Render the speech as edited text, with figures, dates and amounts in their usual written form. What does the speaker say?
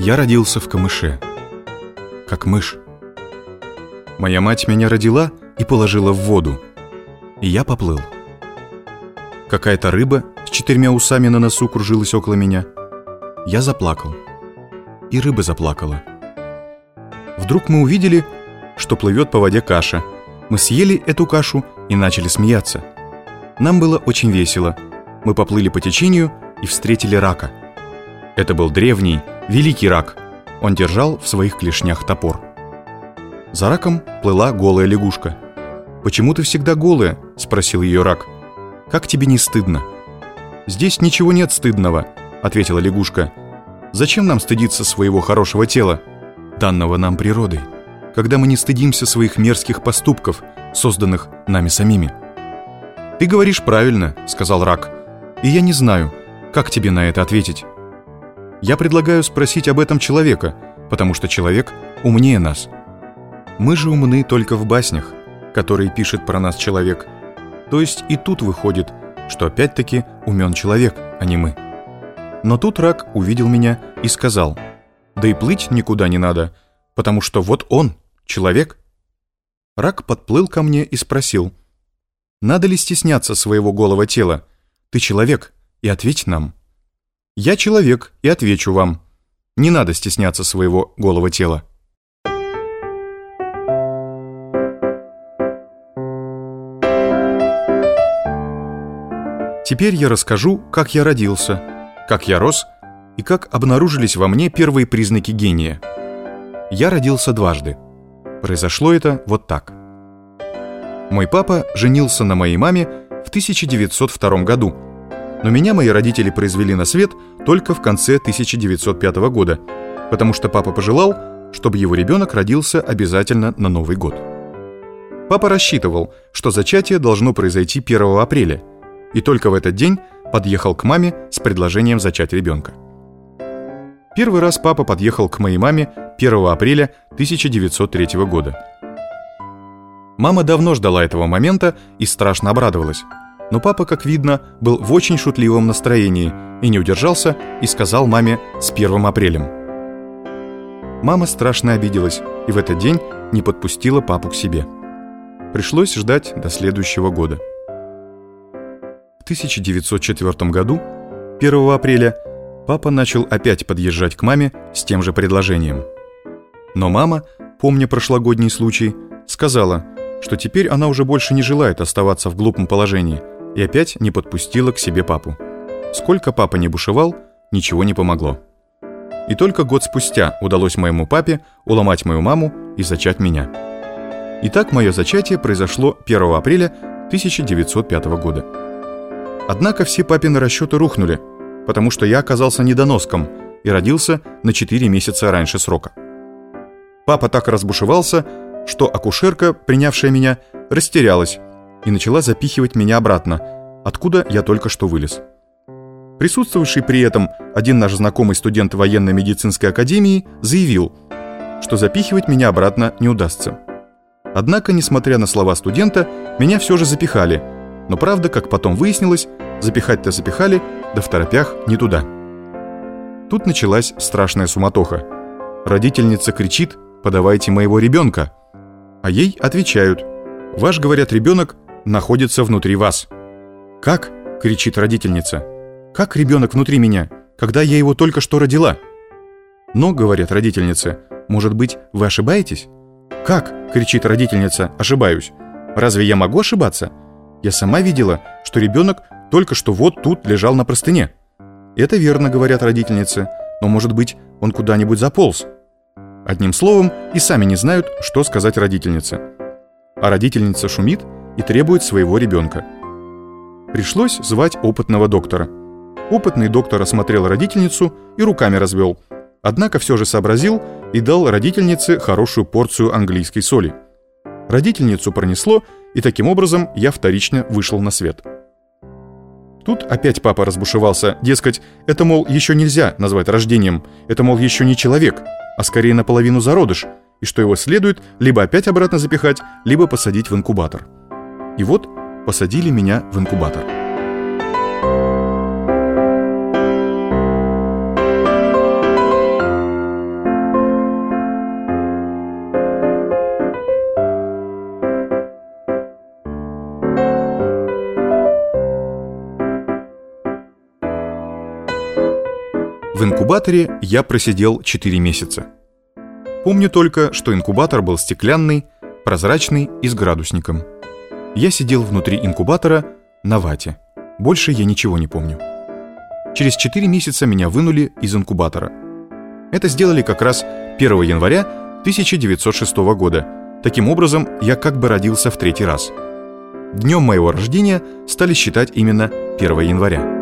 Я родился в камыше, как мышь. Моя мать меня родила и положила в воду, и я поплыл. Какая-то рыба с 4 усами на носу кружилась около меня. Я заплакал, и рыба заплакала. Вдруг мы увидели, что плывет по воде каша. Мы съели эту кашу и начали смеяться. Нам было очень весело. Мы поплыли по течению и встретили рака. Это был древний, великий рак. Он держал в своих клешнях топор. За раком плыла голая лягушка. «Почему ты всегда голая?» — спросил ее рак. «Как тебе не стыдно?» «Здесь ничего нет стыдного», — ответила лягушка. «Зачем нам стыдиться своего хорошего тела, данного нам природой, когда мы не стыдимся своих мерзких поступков, созданных нами самими?» «Ты говоришь правильно», — сказал рак. «И я не знаю, как тебе на это ответить. Я предлагаю спросить об этом человека, потому что человек умнее нас. Мы же умны только в баснях, которые пишет про нас человек. То есть и тут выходит, что опять-таки умен человек, а не мы». Но тут рак увидел меня и сказал: «Да и плыть никуда не надо, потому что вот он, человек». Рак подплыл ко мне и спросил: «Надо ли стесняться своего голого тела? Ты человек, и ответь нам». «Я человек, и отвечу вам. Не надо стесняться своего голого тела». Теперь я расскажу, как я родился, как я рос и как обнаружились во мне первые признаки гения. Я родился дважды. Произошло это вот так. Мой папа женился на моей маме в 1902 году, но меня мои родители произвели на свет только в конце 1905 года, потому что папа пожелал, чтобы его ребенок родился обязательно на Новый год. Папа рассчитывал, что зачатие должно произойти 1 апреля, и только в этот день подъехал к маме с предложением зачать ребенка. Первый раз папа подъехал к моей маме 1 апреля 1903 года. Мама давно ждала этого момента и страшно обрадовалась. Но папа, как видно, был в очень шутливом настроении и не удержался и сказал маме с 1 апрелем. Мама страшно обиделась и в этот день не подпустила папу к себе. Пришлось ждать до следующего года. В 1904 году, 1 апреля, папа начал опять подъезжать к маме с тем же предложением. Но мама, помня прошлогодний случай, сказала, что теперь она уже больше не желает оставаться в глупом положении, и опять не подпустила к себе папу. Сколько папа не бушевал, ничего не помогло. И только год спустя удалось моему папе уломать мою маму и зачать меня. Итак, мое зачатие произошло 1 апреля 1905 года. Однако все папины расчеты рухнули, потому что я оказался недоноском и родился на 4 месяца раньше срока. Папа так разбушевался, что акушерка, принявшая меня, растерялась и начала запихивать меня обратно, откуда я только что вылез. Присутствовавший при этом один наш знакомый студент военно-медицинской академии заявил, что запихивать меня обратно не удастся. Однако, несмотря на слова студента, меня все же запихали, но правда, как потом выяснилось, запихать-то запихали, да второпях не туда. Тут началась страшная суматоха. Родительница кричит: «Подавайте моего ребенка!» А ей отвечают: «Ваш, говорят, ребенок находится внутри вас». «Как?» — кричит родительница. «Как ребенок внутри меня, когда я его только что родила?» «Но, — говорят родительницы, — может быть, вы ошибаетесь?» «Как?» — кричит родительница. «Ошибаюсь. Разве я могу ошибаться? Я сама видела, что ребенок только что вот тут лежал на простыне». «Это верно, — говорят родительницы, — но, может быть, он куда-нибудь заполз». Одним словом, и сами не знают, что сказать родительнице. А родительница шумит и требует своего ребенка. Пришлось звать опытного доктора. Опытный доктор осмотрел родительницу и руками развел. Однако все же сообразил и дал родительнице хорошую порцию английской соли. Родительницу пронесло, и таким образом я вторично вышел на свет. Тут опять папа разбушевался, дескать, это, мол, еще нельзя назвать рождением, это, мол, еще не человек, а скорее наполовину зародыш, и что его следует либо опять обратно запихать, либо посадить в инкубатор. И вот посадили меня в инкубатор. инкубаторе я просидел 4 месяца. Помню только, что инкубатор был стеклянный, прозрачный и с градусником. Я сидел внутри инкубатора на вате. Больше я ничего не помню. Через 4 месяца меня вынули из инкубатора. Это сделали как раз 1 января 1906 года. Таким образом, я как бы родился в 3-й раз. Днем моего рождения стали считать именно 1 января.